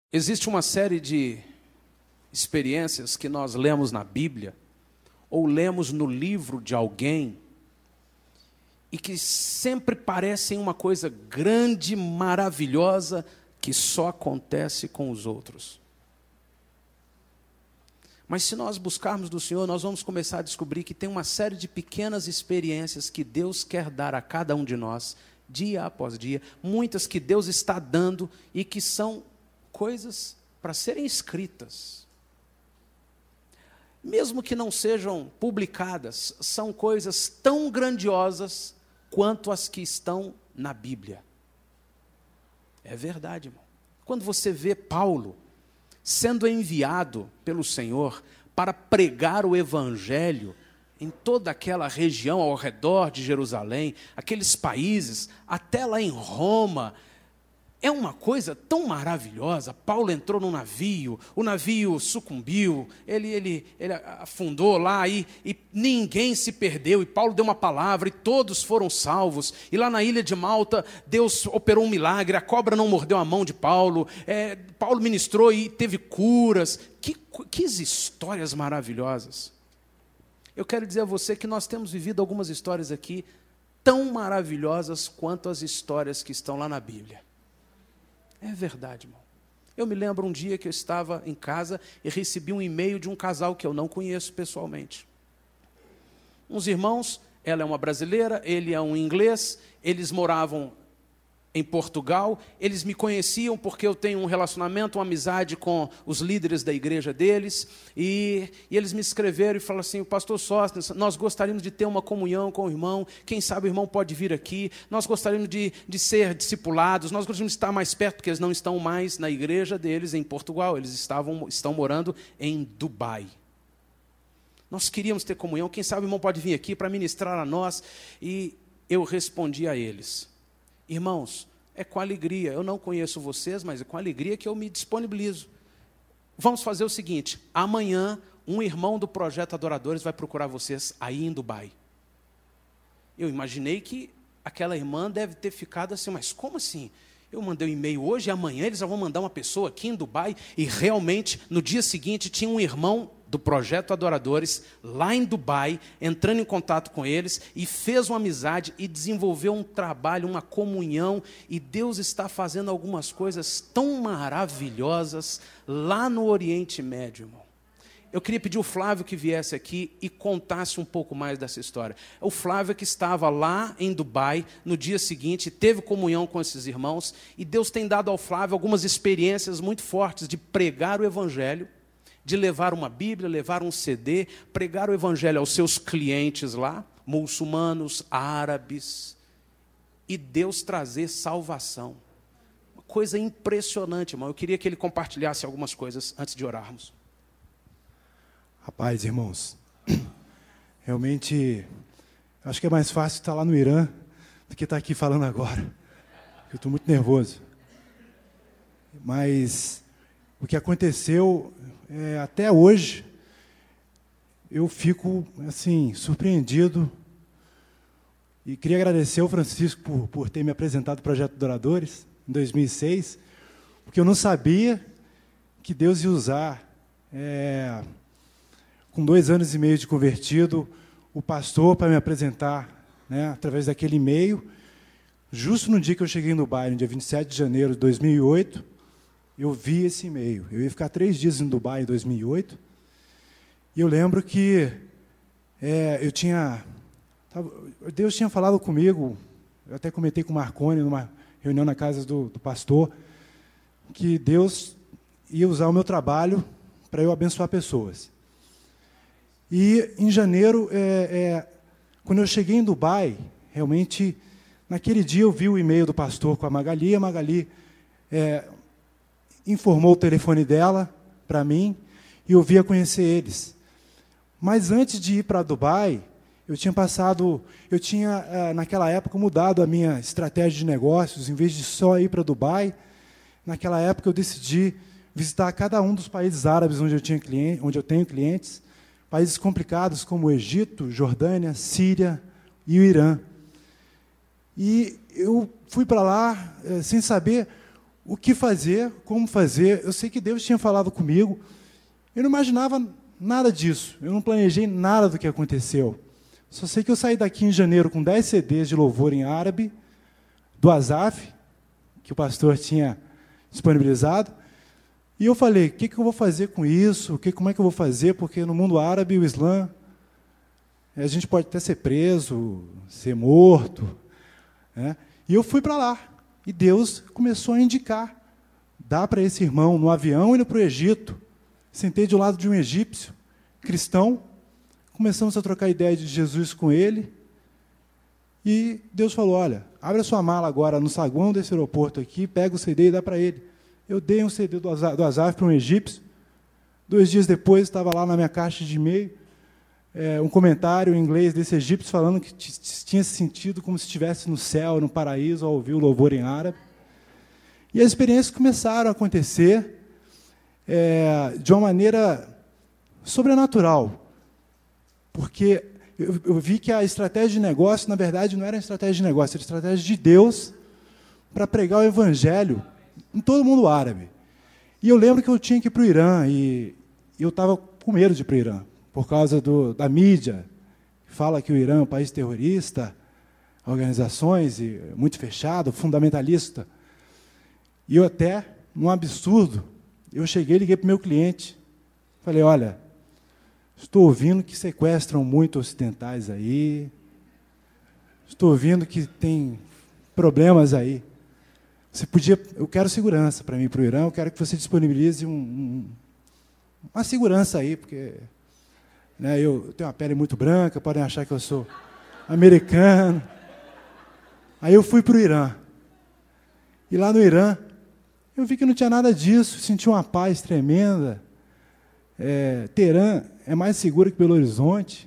Existe uma série de experiências que nós lemos na Bíblia, ou lemos no livro de alguém, e que sempre parecem uma coisa grande, maravilhosa, que só acontece com os outros. Mas se nós buscarmos do Senhor, nós vamos começar a descobrir que tem uma série de pequenas experiências que Deus quer dar a cada um de nós, dia após dia, muitas que Deus está dando e que são coisas para serem escritas. Mesmo que não sejam publicadas, são coisas tão grandiosas quanto as que estão na Bíblia. É verdade, irmão. Quando você vê Paulo sendo enviado pelo Senhor para pregar o Evangelho em toda aquela região ao redor de Jerusalém, aqueles países, até lá em Roma, é uma coisa tão maravilhosa. Paulo entrou num navio, o navio sucumbiu, ele afundou lá e ninguém se perdeu, e Paulo deu uma palavra e todos foram salvos. E lá na ilha de Malta, Deus operou um milagre, a cobra não mordeu a mão de Paulo, Paulo ministrou e teve curas. Que histórias maravilhosas. Eu quero dizer a você que nós temos vivido algumas histórias aqui tão maravilhosas quanto as histórias que estão lá na Bíblia. É verdade, irmão. Eu me lembro um dia que eu estava em casa e recebi um e-mail de um casal que eu não conheço pessoalmente. Uns irmãos, ela é uma brasileira, ele é um inglês, eles moravam em Portugal, eles me conheciam porque eu tenho um relacionamento, uma amizade com os líderes da igreja deles, e eles me escreveram e falaram assim: pastor Sóstenes, nós gostaríamos de ter uma comunhão com o irmão, quem sabe o irmão pode vir aqui, nós gostaríamos de ser discipulados, nós gostaríamos de estar mais perto, porque eles não estão mais na igreja deles em Portugal, eles estão morando em Dubai. Nós queríamos ter comunhão, quem sabe o irmão pode vir aqui para ministrar a nós. E eu respondi a eles: irmãos, é com alegria, eu não conheço vocês, mas é com alegria que eu me disponibilizo. Vamos fazer o seguinte: amanhã um irmão do Projeto Adoradores vai procurar vocês aí em Dubai. Eu imaginei que aquela irmã deve ter ficado assim: mas como assim? Eu mandei um e-mail hoje e amanhã eles já vão mandar uma pessoa aqui em Dubai. E realmente, no dia seguinte, tinha um irmão do Projeto Adoradores, lá em Dubai, entrando em contato com eles, e fez uma amizade, e desenvolveu um trabalho, uma comunhão, e Deus está fazendo algumas coisas tão maravilhosas lá no Oriente Médio, irmão. Eu queria pedir ao Flávio que viesse aqui e contasse um pouco mais dessa história. O Flávio que estava lá em Dubai, no dia seguinte, teve comunhão com esses irmãos, e Deus tem dado ao Flávio algumas experiências muito fortes de pregar o Evangelho, de levar uma Bíblia, levar um CD, pregar o Evangelho aos seus clientes lá, muçulmanos, árabes, e Deus trazer salvação. Uma coisa impressionante, irmão. Eu queria que ele compartilhasse algumas coisas antes de orarmos. Rapaz, irmãos, realmente, acho que é mais fácil estar lá no Irã do que estar aqui falando agora. Eu estou muito nervoso. Mas o que aconteceu, até hoje, eu fico assim, surpreendido. E queria agradecer ao Francisco por ter me apresentado o Projeto Adoradores, em 2006, porque eu não sabia que Deus ia usar, com 2 anos e meio de convertido, o pastor para me apresentar, através daquele e-mail. Justo no dia que eu cheguei no Dubai, no dia 27 de janeiro de 2008, eu vi esse e-mail. Eu ia ficar 3 dias em Dubai em 2008, e eu lembro que Deus tinha falado comigo, eu até comentei com o Marconi, numa reunião na casa do pastor, que Deus ia usar o meu trabalho para eu abençoar pessoas. E, em janeiro, quando eu cheguei em Dubai, realmente, naquele dia eu vi o e-mail do pastor com a Magali informou o telefone dela para mim, e eu vim a conhecer eles. Mas, antes de ir para Dubai, eu tinha, naquela época, mudado a minha estratégia de negócios. Em vez de só ir para Dubai, naquela época eu decidi visitar cada um dos países árabes onde eu tenho clientes, países complicados como o Egito, Jordânia, Síria e o Irã. E eu fui para lá sem saber o que fazer, como fazer. Eu sei que Deus tinha falado comigo. Eu não imaginava nada disso. Eu não planejei nada do que aconteceu. Só sei que eu saí daqui em janeiro com 10 CDs de louvor em árabe, do Asaf, que o pastor tinha disponibilizado. E eu falei, o que eu vou fazer com isso? Como é que eu vou fazer? Porque no mundo árabe, o Islã, a gente pode até ser preso, ser morto. Né? E eu fui para lá. E Deus começou a indicar. Dá para esse irmão no avião indo para o Egito. Sentei do lado de um egípcio, cristão. Começamos a trocar ideia de Jesus com ele. E Deus falou, olha, abre a sua mala agora no saguão desse aeroporto aqui, pega o CD e dá para ele. Eu dei um CD do Asaf para um egípcio. 2 dias depois, estava lá na minha caixa de e-mail, um comentário em inglês desse egípcio falando que tinha se sentido como se estivesse no céu, no paraíso, ao ouvir o louvor em árabe. E as experiências começaram a acontecer de uma maneira sobrenatural. Porque eu vi que a estratégia de negócio, na verdade, não era uma estratégia de negócio, era uma estratégia de Deus para pregar o evangelho em todo mundo árabe. E eu lembro que eu tinha que ir para o Irã, e eu estava com medo de ir para o Irã, por causa da mídia, que fala que o Irã é um país terrorista, organizações, e muito fechado, fundamentalista. E eu até, num absurdo, eu cheguei e liguei para o meu cliente. Falei, olha, estou ouvindo que sequestram muito ocidentais aí, estou ouvindo que tem problemas aí. Eu quero segurança para mim para o Irã, eu quero que você disponibilize uma segurança aí, porque eu tenho uma pele muito branca, podem achar que eu sou americano. Aí eu fui para o Irã. E lá no Irã, eu vi que não tinha nada disso, senti uma paz tremenda. Teherã é mais seguro que Belo Horizonte.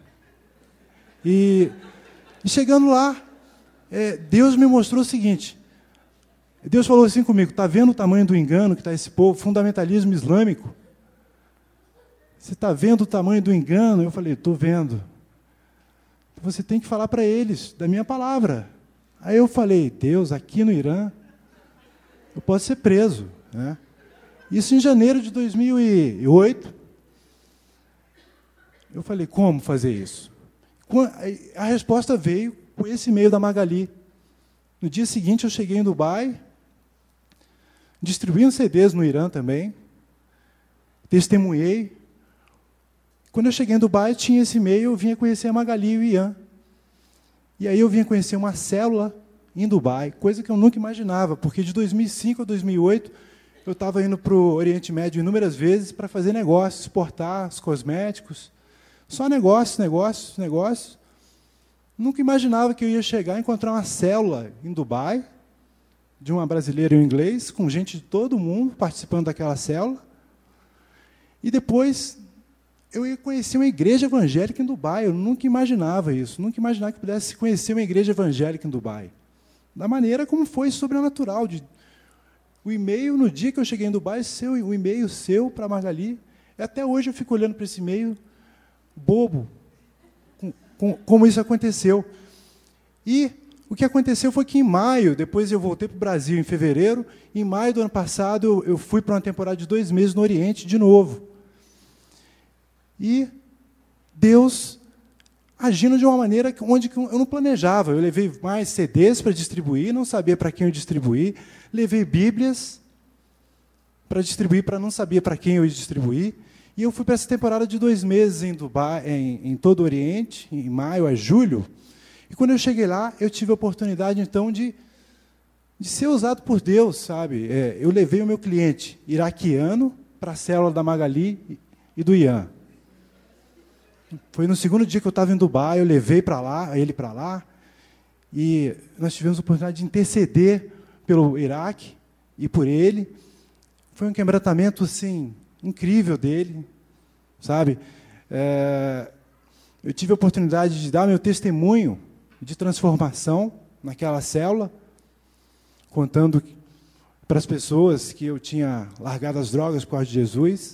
E chegando lá, Deus me mostrou o seguinte. Deus falou assim comigo, está vendo o tamanho do engano que está esse povo, fundamentalismo islâmico? Você está vendo o tamanho do engano? Eu falei, estou vendo. Você tem que falar para eles, da minha palavra. Aí eu falei, Deus, aqui no Irã, eu posso ser preso. Né? Isso em janeiro de 2008. Eu falei, como fazer isso? A resposta veio com esse e-mail da Magali. No dia seguinte, eu cheguei em Dubai, distribuí uns CDs no Irã também, testemunhei. Quando eu cheguei em Dubai, tinha esse e-mail, eu vinha conhecer a Magali e o Ian. E aí eu vinha conhecer uma célula em Dubai, coisa que eu nunca imaginava, porque de 2005 a 2008, eu estava indo para o Oriente Médio inúmeras vezes para fazer negócios, exportar os cosméticos, só negócios. Nunca imaginava que eu ia chegar e encontrar uma célula em Dubai, de uma brasileira e um inglês, com gente de todo mundo participando daquela célula. E depois eu ia conhecer uma igreja evangélica em Dubai. Eu nunca imaginava isso, nunca imaginava que pudesse conhecer uma igreja evangélica em Dubai. Da maneira como foi sobrenatural. O e-mail, no dia que eu cheguei em Dubai, o e-mail seu para a Magali, até hoje eu fico olhando para esse e-mail bobo, como isso aconteceu. E o que aconteceu foi que em maio, depois eu voltei para o Brasil em fevereiro, em maio do ano passado eu fui para uma temporada de 2 meses no Oriente de novo. E Deus agindo de uma maneira onde eu não planejava. Eu levei mais CDs para distribuir, não sabia para quem eu distribuir, levei Bíblias para distribuir, para não saber para quem eu ia distribuir. E eu fui para essa temporada de 2 meses em Dubai, em todo o Oriente, em maio a julho. E quando eu cheguei lá, eu tive a oportunidade, então, de ser usado por Deus, sabe? Eu levei o meu cliente iraquiano para a célula da Magali e do Ian. Foi no segundo dia que eu estava em Dubai, eu levei ele para lá, e nós tivemos a oportunidade de interceder pelo Iraque e por ele. Foi um quebrantamento, assim, incrível dele, sabe? Eu tive a oportunidade de dar meu testemunho de transformação naquela célula, contando para as pessoas que eu tinha largado as drogas por causa de Jesus,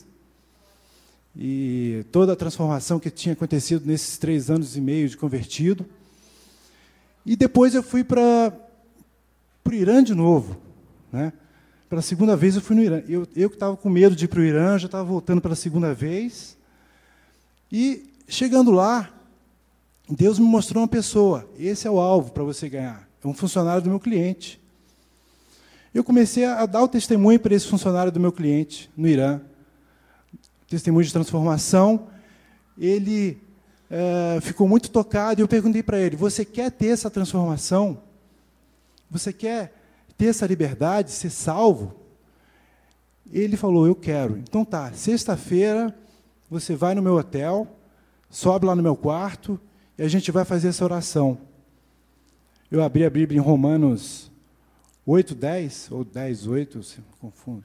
e toda a transformação que tinha acontecido nesses 3 anos e meio de convertido. E depois eu fui para o Irã de novo, né? Pela segunda vez eu fui no Irã. Eu que estava com medo de ir para o Irã, já estava voltando pela segunda vez. E, chegando lá, Deus me mostrou uma pessoa. Esse é o alvo para você ganhar. É um funcionário do meu cliente. Eu comecei a dar o testemunho para esse funcionário do meu cliente, no Irã. Testemunho de transformação. Ele ficou muito tocado, e eu perguntei para ele, você quer ter essa transformação? Você quer ter essa liberdade, ser salvo? Ele falou, eu quero. Então tá, sexta-feira você vai no meu hotel, sobe lá no meu quarto, e a gente vai fazer essa oração. Eu abri a Bíblia em Romanos 8:10, ou 10:8, se confundo.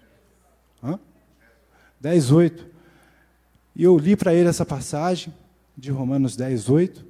10:8. E eu li para ele essa passagem de Romanos 10:8,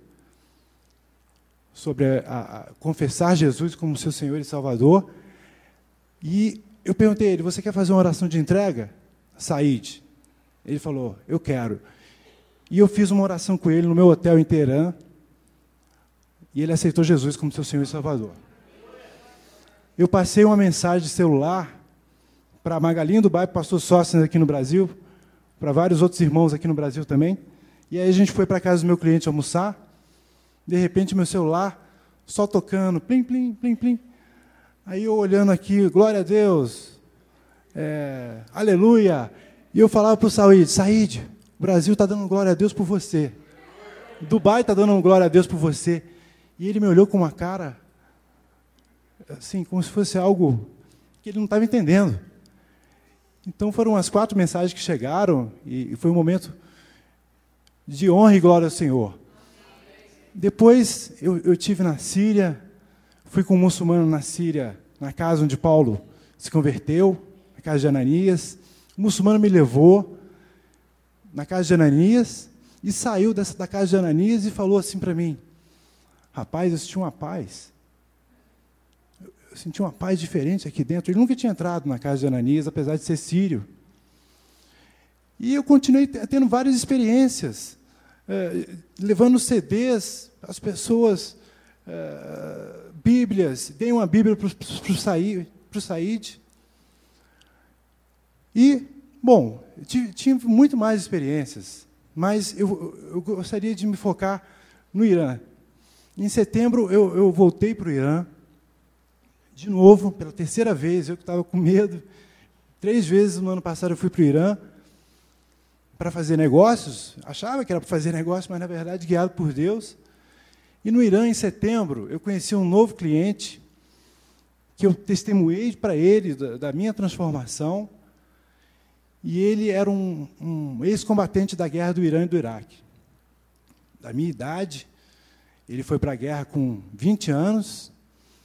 sobre confessar Jesus como seu Senhor e Salvador. E eu perguntei a ele, você quer fazer uma oração de entrega, Said? Ele falou, eu quero. E eu fiz uma oração com ele no meu hotel em Teherã, e ele aceitou Jesus como seu Senhor e Salvador. Eu passei uma mensagem de celular para Magalinha do Bairro, pastor Sócrates aqui no Brasil, para vários outros irmãos aqui no Brasil também. E aí a gente foi para a casa do meu cliente almoçar. De repente, meu celular só tocando, plim, plim, plim, plim. Aí eu olhando aqui, glória a Deus, aleluia. E eu falava para o Said, o Brasil está dando glória a Deus por você. Dubai está dando glória a Deus por você. E ele me olhou com uma cara, assim, como se fosse algo que ele não estava entendendo. Então foram as 4 mensagens que chegaram, e foi um momento de honra e glória ao Senhor. Depois eu tive na Síria, fui com um muçulmano na Síria, na casa onde Paulo se converteu, na casa de Ananias. O muçulmano me levou na casa de Ananias e saiu da casa de Ananias e falou assim para mim, rapaz, eu senti uma paz. Eu senti uma paz diferente aqui dentro. Ele nunca tinha entrado na casa de Ananias, apesar de ser sírio. E eu continuei tendo várias experiências, levando CDs, as pessoas, Bíblias, dei uma Bíblia para o Said. E, bom, tinha muito mais experiências, mas eu gostaria de me focar no Irã. Em setembro, eu voltei para o Irã, de novo, pela 3ª vez, eu que estava com medo. 3 vezes no ano passado eu fui para o Irã para fazer negócios, achava que era para fazer negócios, mas, na verdade, guiado por Deus. E no Irã, em setembro, eu conheci um novo cliente, que eu testemunhei para ele da minha transformação, e ele era um ex-combatente da guerra do Irã e do Iraque. Da minha idade, ele foi para a guerra com 20 anos,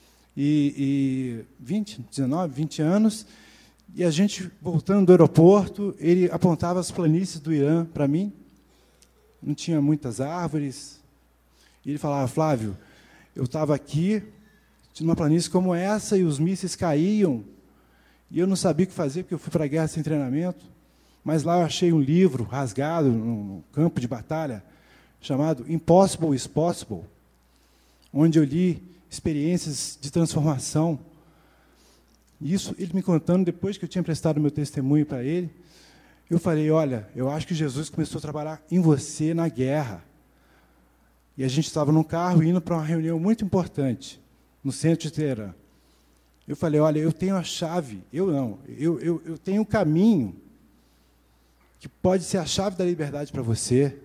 19, 20 anos, e a gente, voltando do aeroporto, ele apontava as planícies do Irã para mim, não tinha muitas árvores, e ele falava, Flávio, eu estava aqui, numa planície como essa, e os mísseis caíam, e eu não sabia o que fazer, porque eu fui para a guerra sem treinamento, mas lá eu achei um livro rasgado no campo de batalha, chamado Impossible is Possible, onde eu li experiências de transformação. Isso, ele me contando, depois que eu tinha prestado meu testemunho para ele, eu falei, olha, eu acho que Jesus começou a trabalhar em você na guerra. E a gente estava num carro indo para uma reunião muito importante, no centro de Teherã. Eu falei, olha, eu tenho a chave, eu tenho o caminho que pode ser a chave da liberdade para você.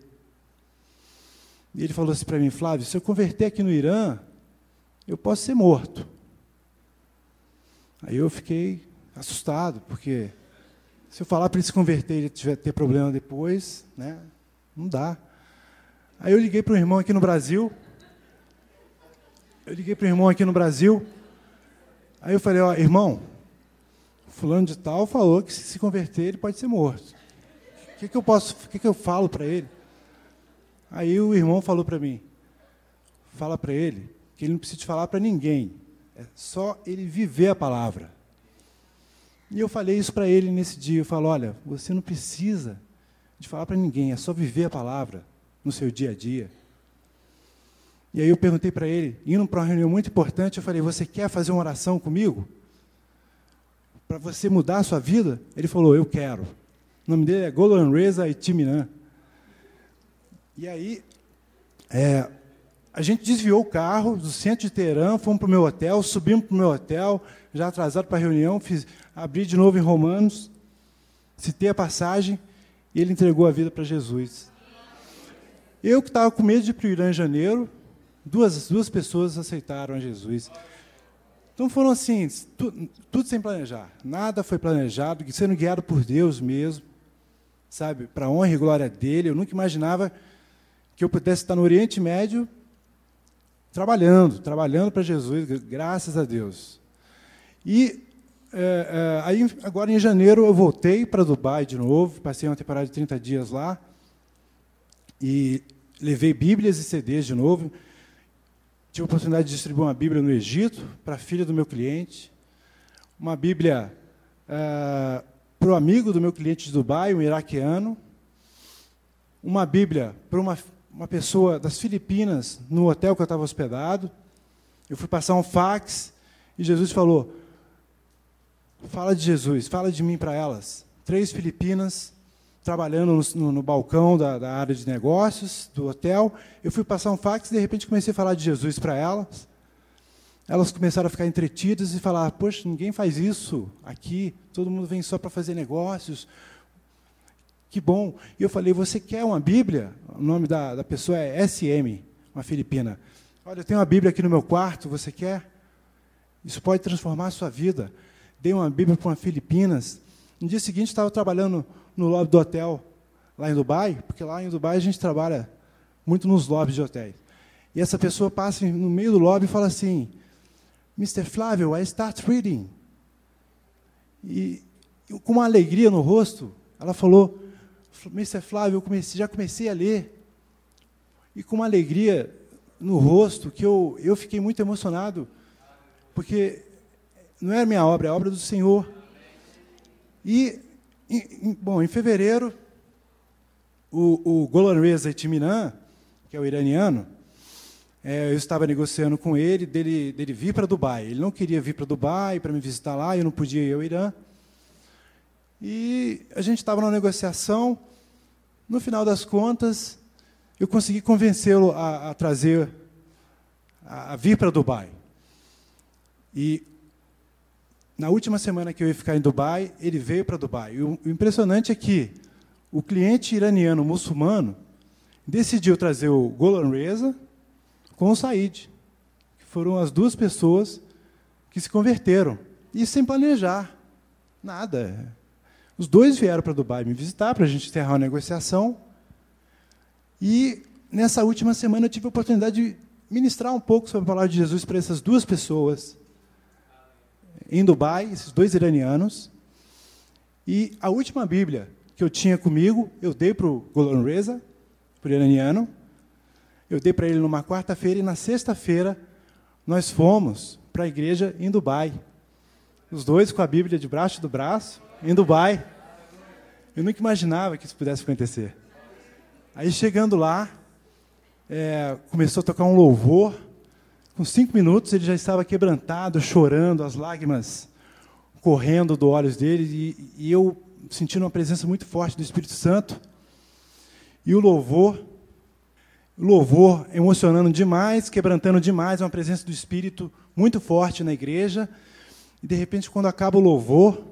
E ele falou assim para mim, Flávio, se eu converter aqui no Irã, eu posso ser morto. Aí eu fiquei assustado, porque se eu falar para ele se converter e ele ter problema depois, né, não dá. Aí eu liguei para um irmão aqui no Brasil. Aí eu falei, ó, irmão, fulano de tal falou que se converter ele pode ser morto. O que eu falo para ele? Aí o irmão falou para mim, fala para ele que ele não precisa falar para ninguém, é só ele viver a palavra. E eu falei isso para ele nesse dia, eu falo, olha, você não precisa de falar para ninguém, é só viver a palavra no seu dia a dia. E aí eu perguntei para ele, indo para uma reunião muito importante, eu falei, você quer fazer uma oração comigo? para você mudar a sua vida? Ele falou, eu quero. O nome dele é Golan Reza Itiminan. E aí, a gente desviou o carro do centro de Teherã, fomos para o meu hotel, subimos para o meu hotel, já atrasado para a reunião, abri de novo em Romanos, citei a passagem, e ele entregou a vida para Jesus. Eu que estava com medo de ir para o Irã em janeiro, duas pessoas aceitaram a Jesus. Então foram assim, tudo sem planejar. Nada foi planejado, sendo guiado por Deus mesmo, sabe, para a honra e glória dele. Eu nunca imaginava que eu pudesse estar no Oriente Médio trabalhando para Jesus, graças a Deus. E aí, agora em janeiro, eu voltei para Dubai de novo, passei uma temporada de 30 dias lá, e levei Bíblias e CDs de novo. Tive a oportunidade de distribuir uma Bíblia no Egito, para a filha do meu cliente, uma Bíblia para o amigo do meu cliente de Dubai, um iraquiano, uma Bíblia para uma pessoa das Filipinas, no hotel que eu estava hospedado. Eu fui passar um fax, e Jesus falou, fala de Jesus, fala de mim para elas. 3 filipinas, trabalhando no balcão da área de negócios do hotel. Eu fui passar um fax e, de repente, comecei a falar de Jesus para elas. Elas começaram a ficar entretidas e falar, poxa, ninguém faz isso aqui, todo mundo vem só para fazer negócios. Que bom. E eu falei, você quer uma Bíblia? O nome da pessoa é SM, uma filipina. Olha, eu tenho uma Bíblia aqui no meu quarto, você quer? Isso pode transformar a sua vida. Dei uma Bíblia para uma Filipinas. No dia seguinte, estava trabalhando no lobby do hotel, lá em Dubai, porque lá em Dubai a gente trabalha muito nos lobbies de hotéis. E essa pessoa passa no meio do lobby e fala assim, Mr. Flávio, I start reading. E com uma alegria no rosto, ela falou, Mr. Flávio, já comecei a ler. E com uma alegria no rosto, que eu fiquei muito emocionado, porque não é a minha obra, é a obra do Senhor. E, em fevereiro, o Golan Reza Itiminan, que é o iraniano, eu estava negociando com ele, dele vir para Dubai. Ele não queria vir para Dubai para me visitar lá, eu não podia ir ao Irã. E a gente estava numa negociação. No final das contas, eu consegui convencê-lo a trazer, a vir para Dubai. E na última semana que eu ia ficar em Dubai, ele veio para Dubai. E o impressionante é que o cliente iraniano muçulmano decidiu trazer o Golan Reza com o Said, que foram as 2 pessoas que se converteram. E sem planejar, nada. Os 2 vieram para Dubai me visitar, para a gente encerrar uma negociação. E, nessa última semana, eu tive a oportunidade de ministrar um pouco sobre a palavra de Jesus para essas 2 pessoas, em Dubai, esses 2 iranianos. E a última Bíblia que eu tinha comigo, eu dei para o Golan Reza, para o iraniano. Eu dei para ele numa quarta-feira, e na sexta-feira nós fomos para a igreja em Dubai. Os 2 com a Bíblia debaixo do braço, em Dubai. Eu nunca imaginava que isso pudesse acontecer. Aí, chegando lá, começou a tocar um louvor. Com 5 minutos, ele já estava quebrantado, chorando, as lágrimas correndo dos olhos dele, e eu sentindo uma presença muito forte do Espírito Santo. E o louvor emocionando demais, quebrantando demais, uma presença do Espírito muito forte na igreja. E, de repente, quando acaba o louvor,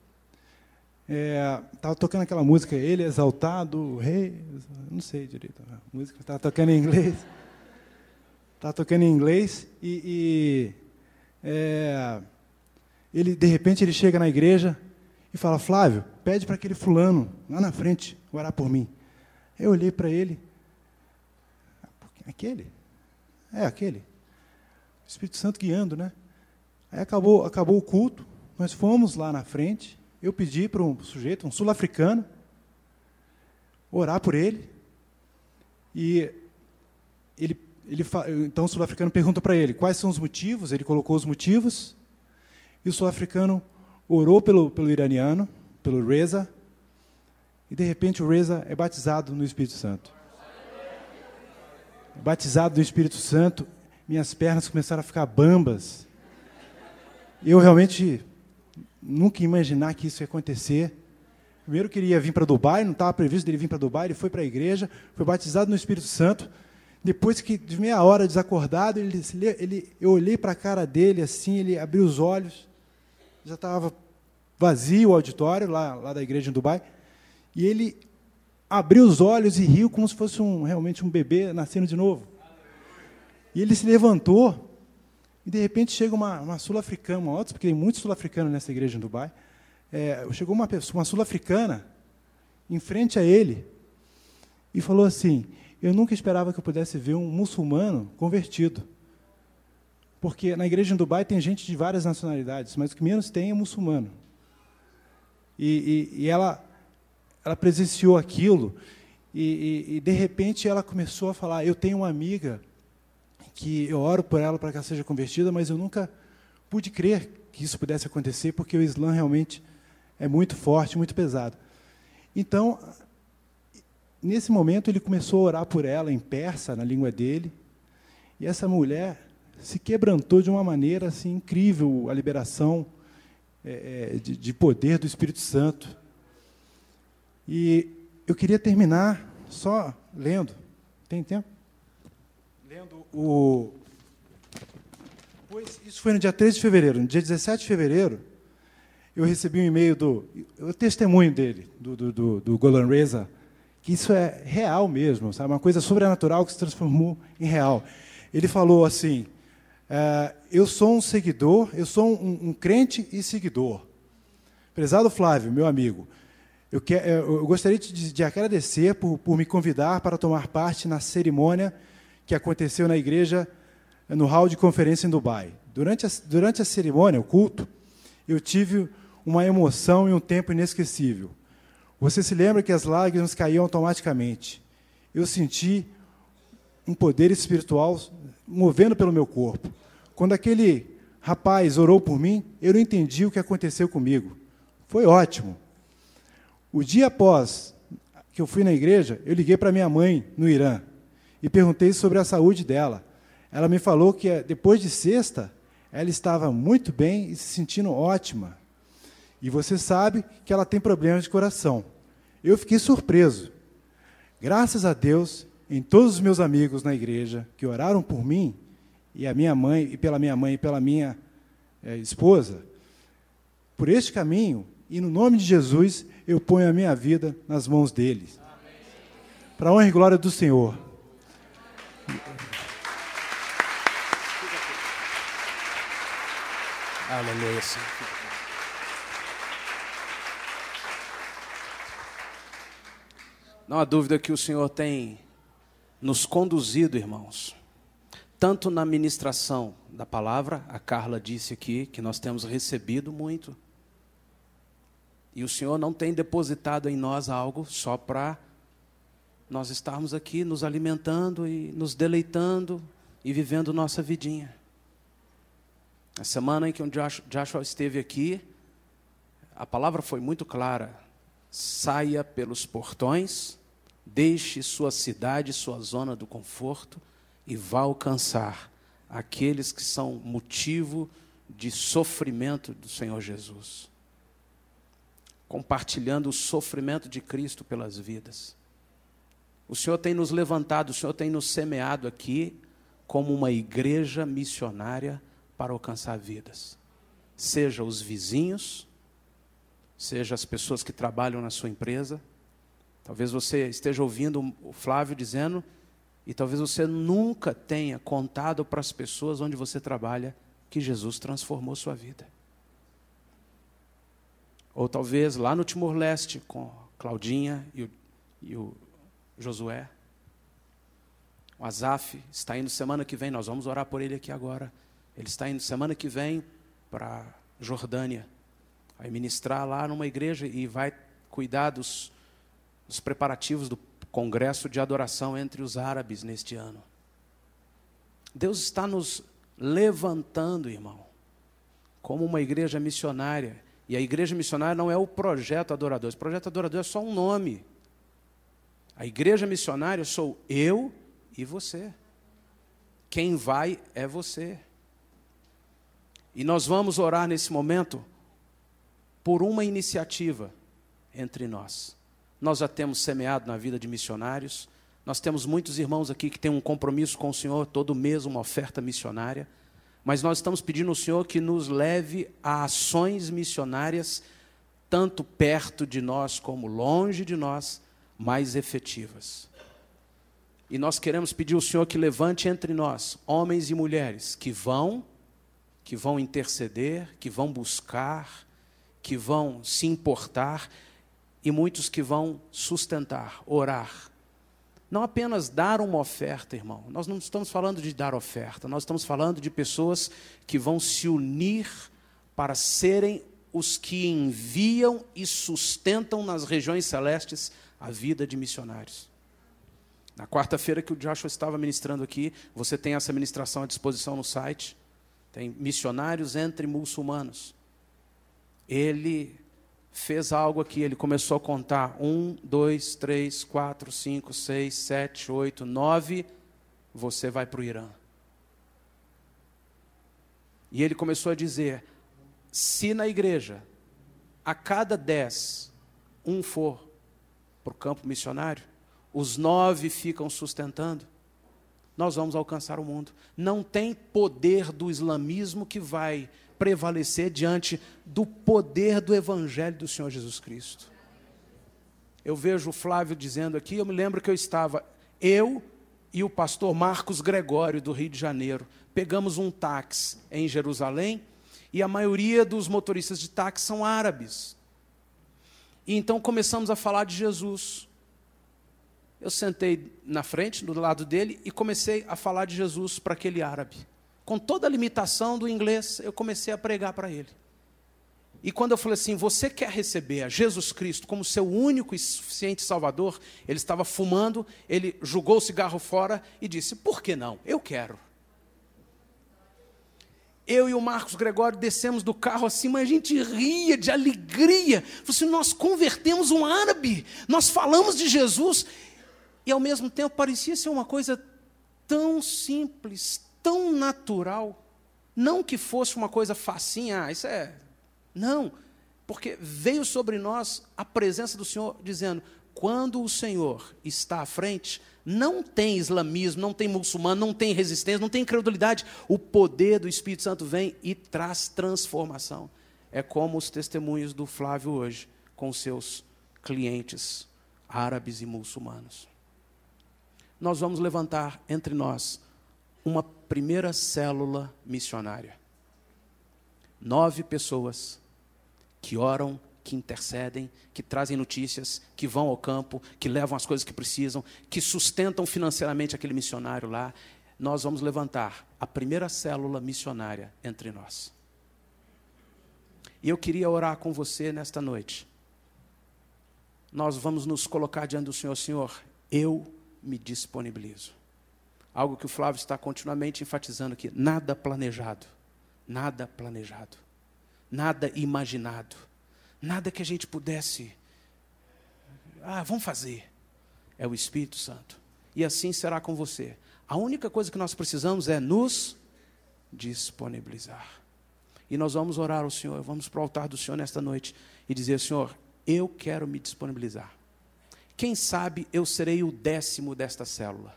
estava tocando aquela música, Ele exaltado, o Rei, não sei direito, a música estava tocando em inglês. Estava tocando em inglês, ele, de repente, ele chega na igreja e fala, Flávio, pede para aquele fulano, lá na frente, orar por mim. Eu olhei para ele, aquele? Aquele. O Espírito Santo guiando, né? Aí acabou o culto, nós fomos lá na frente, eu pedi para um sujeito, um sul-africano, orar por ele, e então o sul-africano pergunta para ele quais são os motivos, ele colocou os motivos, e o sul-africano orou pelo iraniano, pelo Reza, e, de repente, o Reza é batizado no Espírito Santo. Batizado no Espírito Santo, minhas pernas começaram a ficar bambas. Eu realmente nunca ia imaginar que isso ia acontecer. Primeiro que ele ia vir para Dubai, não estava previsto dele vir para Dubai, ele foi para a igreja, foi batizado no Espírito Santo. Depois que, de meia hora desacordado, eu olhei para a cara dele assim, ele abriu os olhos, já estava vazio o auditório lá da igreja em Dubai, e ele abriu os olhos e riu como se fosse realmente um bebê nascendo de novo. E ele se levantou, e de repente chega uma sul-africana, porque tem muitos sul-africanos nessa igreja em Dubai. Chegou uma sul-africana em frente a ele e falou assim: eu nunca esperava que eu pudesse ver um muçulmano convertido, porque na igreja em Dubai tem gente de várias nacionalidades, mas o que menos tem é muçulmano. E ela presenciou aquilo e de repente ela começou a falar: eu tenho uma amiga que eu oro por ela para que ela seja convertida, mas eu nunca pude crer que isso pudesse acontecer, porque o Islã realmente é muito forte, muito pesado. Então, nesse momento, ele começou a orar por ela em persa, na língua dele, e essa mulher se quebrantou de uma maneira assim, incrível, a liberação de poder do Espírito Santo. E eu queria terminar só lendo. Tem tempo? Lendo Pois isso foi no dia 13 de fevereiro. No dia 17 de fevereiro, eu recebi um e-mail o testemunho dele, do Golan Reza, que isso é real mesmo, sabe? Uma coisa sobrenatural que se transformou em real. Ele falou assim: eu sou um seguidor, eu sou um crente e seguidor. Prezado Flávio, meu amigo, eu gostaria de agradecer por me convidar para tomar parte na cerimônia que aconteceu na igreja, no hall de conferência em Dubai. Durante a cerimônia, o culto, eu tive uma emoção e um tempo inesquecível. Você se lembra que as lágrimas caíam automaticamente. Eu senti um poder espiritual movendo pelo meu corpo. Quando aquele rapaz orou por mim, eu não entendi o que aconteceu comigo. Foi ótimo. O dia após que eu fui na igreja, eu liguei para minha mãe, no Irã, e perguntei sobre a saúde dela. Ela me falou que, depois de sexta, ela estava muito bem e se sentindo ótima. E você sabe que ela tem problemas de coração. Eu fiquei surpreso. Graças a Deus, em todos os meus amigos na igreja que oraram por mim, e a minha mãe, e pela minha esposa, por este caminho, e no nome de Jesus, eu ponho a minha vida nas mãos deles. Para a honra e glória do Senhor. Aleluia. Não há dúvida que o Senhor tem nos conduzido, irmãos, tanto na ministração da palavra, a Carla disse aqui que nós temos recebido muito, e o Senhor não tem depositado em nós algo só para nós estarmos aqui nos alimentando e nos deleitando e vivendo nossa vidinha. A semana em que o Joshua esteve aqui, a palavra foi muito clara: saia pelos portões, deixe sua cidade, sua zona do conforto e vá alcançar aqueles que são motivo de sofrimento do Senhor Jesus, compartilhando o sofrimento de Cristo pelas vidas. O Senhor tem nos levantado, o Senhor tem nos semeado aqui como uma igreja missionária para alcançar vidas. Seja os vizinhos, seja as pessoas que trabalham na sua empresa. Talvez você esteja ouvindo o Flávio dizendo, e talvez você nunca tenha contado para as pessoas onde você trabalha que Jesus transformou sua vida. Ou talvez lá no Timor-Leste, com a Claudinha e o Josué. O Azaf está indo semana que vem, nós vamos orar por ele aqui agora. Ele está indo semana que vem para Jordânia. Vai ministrar lá numa igreja e vai cuidar dos preparativos do congresso de adoração entre os árabes neste ano. Deus está nos levantando, irmão, como uma igreja missionária. E a igreja missionária não é o projeto adorador. O projeto adorador é só um nome. A igreja missionária sou eu e você. Quem vai é você. E nós vamos orar nesse momento por uma iniciativa entre nós. Nós já temos semeado na vida de missionários, nós temos muitos irmãos aqui que têm um compromisso com o Senhor, todo mês uma oferta missionária, mas nós estamos pedindo ao Senhor que nos leve a ações missionárias, tanto perto de nós como longe de nós, mais efetivas. E nós queremos pedir ao Senhor que levante entre nós homens e mulheres que vão interceder, que vão buscar, que vão se importar, e muitos que vão sustentar, orar. Não apenas dar uma oferta, irmão. Nós não estamos falando de dar oferta, nós estamos falando de pessoas que vão se unir para serem os que enviam e sustentam nas regiões celestes a vida de missionários. Na quarta-feira que o Joshua estava ministrando aqui, você tem essa ministração à disposição no site, tem missionários entre muçulmanos. Ele fez algo aqui, ele começou a contar 1, 2, 3, 4, 5, 6, 7, 8, 9, você vai para o Irã. E ele começou a dizer, se na igreja, a cada 10, um for para o campo missionário, os 9 ficam sustentando, nós vamos alcançar o mundo. Não tem poder do islamismo que vai prevalecer diante do poder do Evangelho do Senhor Jesus Cristo. Eu vejo o Flávio dizendo aqui, eu me lembro que eu e o pastor Marcos Gregório, do Rio de Janeiro, pegamos um táxi em Jerusalém, e a maioria dos motoristas de táxi são árabes. E então começamos a falar de Jesus. Eu sentei na frente, do lado dele, e comecei a falar de Jesus para aquele árabe. Com toda a limitação do inglês, eu comecei a pregar para ele. E quando eu falei assim, você quer receber a Jesus Cristo como seu único e suficiente Salvador? Ele estava fumando, ele jogou o cigarro fora e disse, por que não? Eu quero. Eu e o Marcos Gregório descemos do carro assim, mas a gente ria de alegria. Falei assim, nós convertemos um árabe, nós falamos de Jesus, e ao mesmo tempo parecia ser uma coisa tão simples, tão natural, não que fosse uma coisa facinha, isso é... Não, porque veio sobre nós a presença do Senhor dizendo, quando o Senhor está à frente, não tem islamismo, não tem muçulmano, não tem resistência, não tem incredulidade, o poder do Espírito Santo vem e traz transformação. É como os testemunhos do Flávio hoje, com seus clientes árabes e muçulmanos. Nós vamos levantar entre nós uma primeira célula missionária. 9 pessoas que oram, que intercedem, que trazem notícias, que vão ao campo, que levam as coisas que precisam, que sustentam financeiramente aquele missionário lá. Nós vamos levantar a primeira célula missionária entre nós. E eu queria orar com você nesta noite. Nós vamos nos colocar diante do Senhor. Senhor, eu me disponibilizo. Algo que o Flávio está continuamente enfatizando aqui. Nada planejado. Nada planejado. Nada imaginado. Nada que a gente pudesse... vamos fazer. É o Espírito Santo. E assim será com você. A única coisa que nós precisamos é nos disponibilizar. E nós vamos orar ao Senhor, vamos para o altar do Senhor nesta noite e dizer, Senhor, eu quero me disponibilizar. Quem sabe eu serei o 10º desta célula.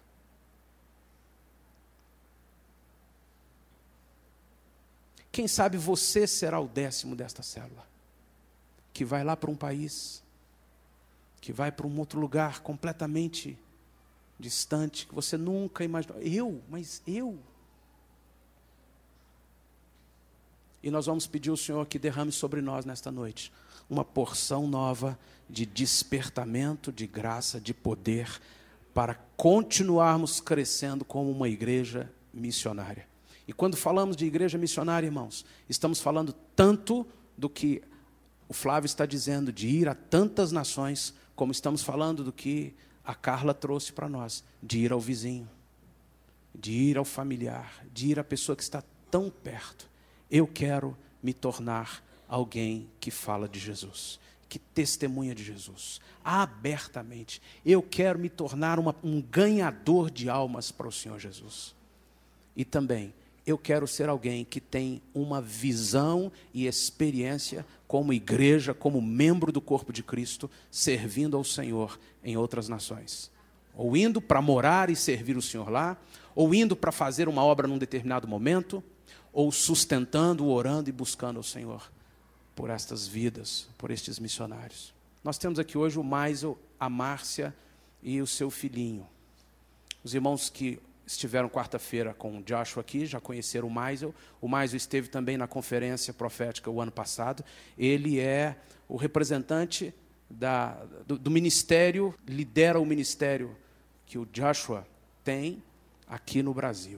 Quem sabe você será o 10º desta célula, que vai lá para um país, que vai para um outro lugar completamente distante, que você nunca imaginou. Eu. E nós vamos pedir ao Senhor que derrame sobre nós nesta noite uma porção nova de despertamento, de graça, de poder, para continuarmos crescendo como uma igreja missionária. E quando falamos de igreja missionária, irmãos, estamos falando tanto do que o Flávio está dizendo, de ir a tantas nações, como estamos falando do que a Carla trouxe para nós, de ir ao vizinho, de ir ao familiar, de ir à pessoa que está tão perto. Eu quero me tornar alguém que fala de Jesus, que testemunha de Jesus, abertamente. Eu quero me tornar um ganhador de almas para o Senhor Jesus. E também eu quero ser alguém que tem uma visão e experiência como igreja, como membro do corpo de Cristo, servindo ao Senhor em outras nações. Ou indo para morar e servir o Senhor lá, ou indo para fazer uma obra num determinado momento, ou sustentando, orando e buscando ao Senhor por estas vidas, por estes missionários. Nós temos aqui hoje o Maisel, a Márcia e o seu filhinho. Os irmãos que estiveram quarta-feira com o Joshua aqui, já conheceram o Maisel. O Maisel esteve também na conferência profética o ano passado. Ele é o representante do ministério, lidera o ministério que o Joshua tem aqui no Brasil.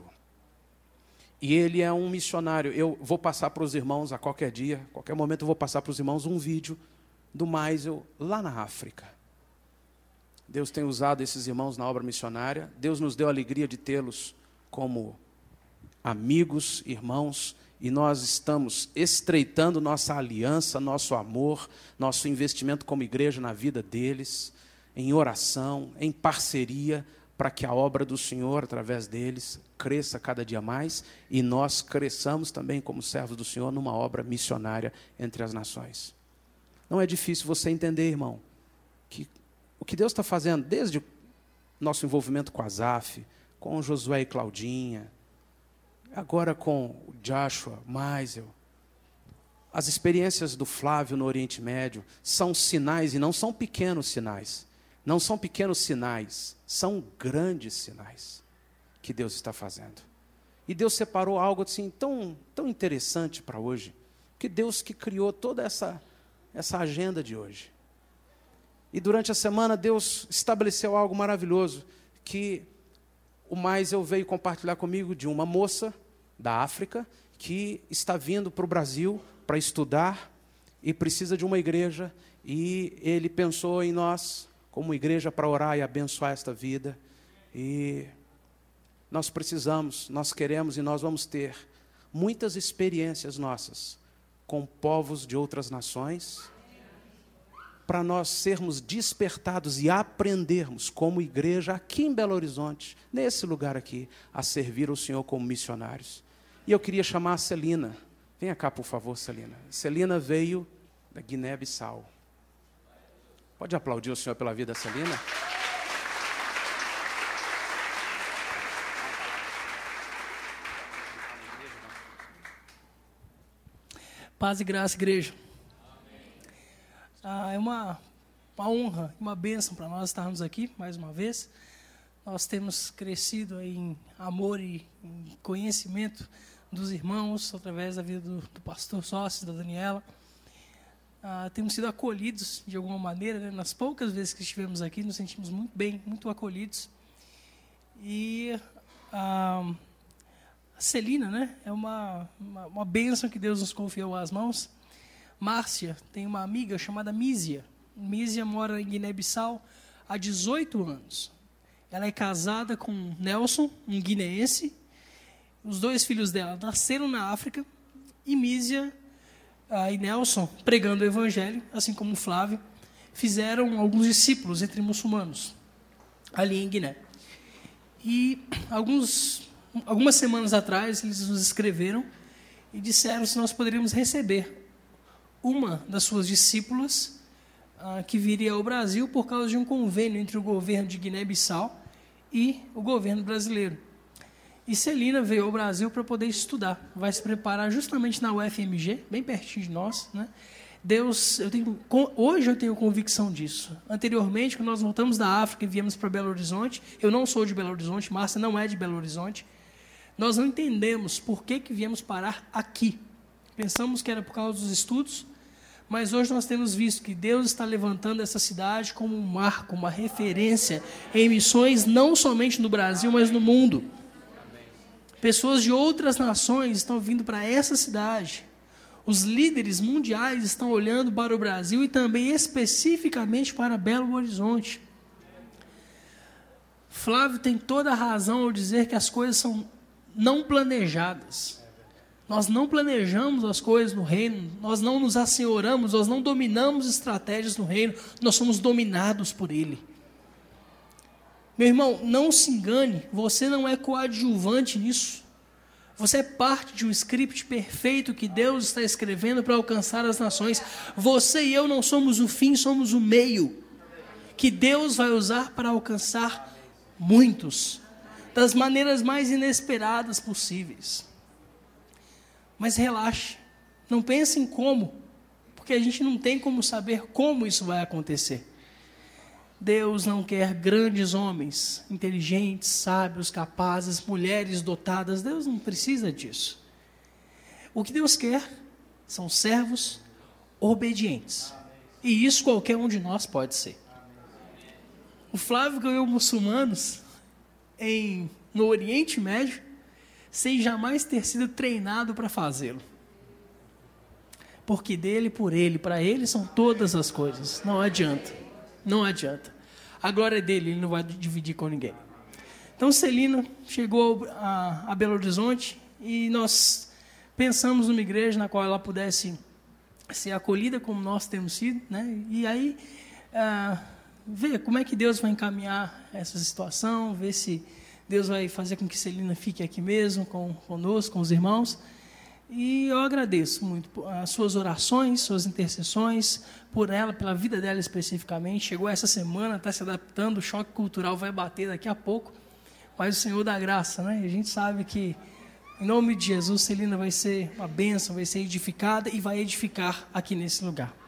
E ele é um missionário. Eu vou passar para os irmãos a qualquer dia, a qualquer momento eu vou passar para os irmãos um vídeo do Maisel lá na África. Deus tem usado esses irmãos na obra missionária. Deus nos deu a alegria de tê-los como amigos, irmãos, e nós estamos estreitando nossa aliança, nosso amor, nosso investimento como igreja na vida deles, em oração, em parceria, para que a obra do Senhor, através deles, cresça cada dia mais, e nós cresçamos também como servos do Senhor numa obra missionária entre as nações. Não é difícil você entender, irmão, que o que Deus está fazendo, desde o nosso envolvimento com a Zaf, com Josué e Claudinha, agora com o Joshua, Maisel, as experiências do Flávio no Oriente Médio, são sinais, e não são pequenos sinais. Não são pequenos sinais, são grandes sinais que Deus está fazendo. E Deus separou algo assim tão interessante para hoje, que Deus que criou toda essa agenda de hoje. E durante a semana Deus estabeleceu algo maravilhoso, que o Maisel veio compartilhar comigo de uma moça da África, que está vindo para o Brasil para estudar e precisa de uma igreja, e ele pensou em nós, como igreja, para orar e abençoar esta vida. E nós precisamos, nós queremos e nós vamos ter muitas experiências nossas com povos de outras nações, para nós sermos despertados e aprendermos como igreja aqui em Belo Horizonte, nesse lugar aqui, a servir o Senhor como missionários. E eu queria chamar a Celina. Venha cá, por favor, Celina. Celina veio da Guiné-Bissau. Pode aplaudir o Senhor pela vida da Celina? Paz e graça, igreja. É uma honra, uma bênção para nós estarmos aqui mais uma vez. Nós temos crescido em amor e em conhecimento dos irmãos através da vida do pastor Sócio, da Daniela. Temos sido acolhidos de alguma maneira, né? Nas poucas vezes que estivemos aqui, nos sentimos muito bem, muito acolhidos. E a Celina, né? É uma bênção que Deus nos confiou às mãos. Márcia tem uma amiga chamada Mísia. Mísia mora em Guiné-Bissau há 18 anos. Ela é casada com Nelson, um guineense. Os dois filhos dela nasceram na África. E Mísia e Nelson, pregando o evangelho, assim como Flávio, fizeram alguns discípulos entre muçulmanos, ali em Guiné. E algumas semanas atrás, eles nos escreveram e disseram se nós poderíamos receber uma das suas discípulas que viria ao Brasil por causa de um convênio entre o governo de Guiné-Bissau e o governo brasileiro. E Celina veio ao Brasil para poder estudar. Vai se preparar justamente na UFMG, bem pertinho de nós, né? Hoje eu tenho convicção disso. Anteriormente, quando nós voltamos da África e viemos para Belo Horizonte, eu não sou de Belo Horizonte, Márcia não é de Belo Horizonte, nós não entendemos por que viemos parar aqui. Pensamos que era por causa dos estudos, mas hoje nós temos visto que Deus está levantando essa cidade como um marco, uma referência em missões, não somente no Brasil, mas no mundo. Pessoas de outras nações estão vindo para essa cidade. Os líderes mundiais estão olhando para o Brasil e também especificamente para Belo Horizonte. Flávio tem toda a razão ao dizer que as coisas são não planejadas. Nós não planejamos as coisas no reino, nós não nos assenhoramos, nós não dominamos estratégias no reino, nós somos dominados por ele. Meu irmão, não se engane, você não é coadjuvante nisso. Você é parte de um script perfeito que Deus está escrevendo para alcançar as nações. Você e eu não somos o fim, somos o meio que Deus vai usar para alcançar muitos, das maneiras mais inesperadas possíveis. Mas relaxe, não pense em como, porque a gente não tem como saber como isso vai acontecer. Deus não quer grandes homens, inteligentes, sábios, capazes, mulheres dotadas. Deus não precisa disso. O que Deus quer são servos obedientes. E isso qualquer um de nós pode ser. O Flávio ganhou muçulmanos no Oriente Médio sem jamais ter sido treinado para fazê-lo. Porque dele, por ele, para ele são todas as coisas. Não adianta. Não adianta. A glória é dele, ele não vai dividir com ninguém. Então Celina chegou a Belo Horizonte e nós pensamos numa igreja na qual ela pudesse ser acolhida como nós temos sido, né? E aí ver como é que Deus vai encaminhar essa situação, ver se Deus vai fazer com que Celina fique aqui mesmo, conosco, com os irmãos. E eu agradeço muito as suas orações, suas intercessões, por ela, pela vida dela especificamente. Chegou essa semana, está se adaptando, o choque cultural vai bater daqui a pouco, mas o Senhor dá graça, né? A gente sabe que, em nome de Jesus, Celina vai ser uma bênção, vai ser edificada e vai edificar aqui nesse lugar.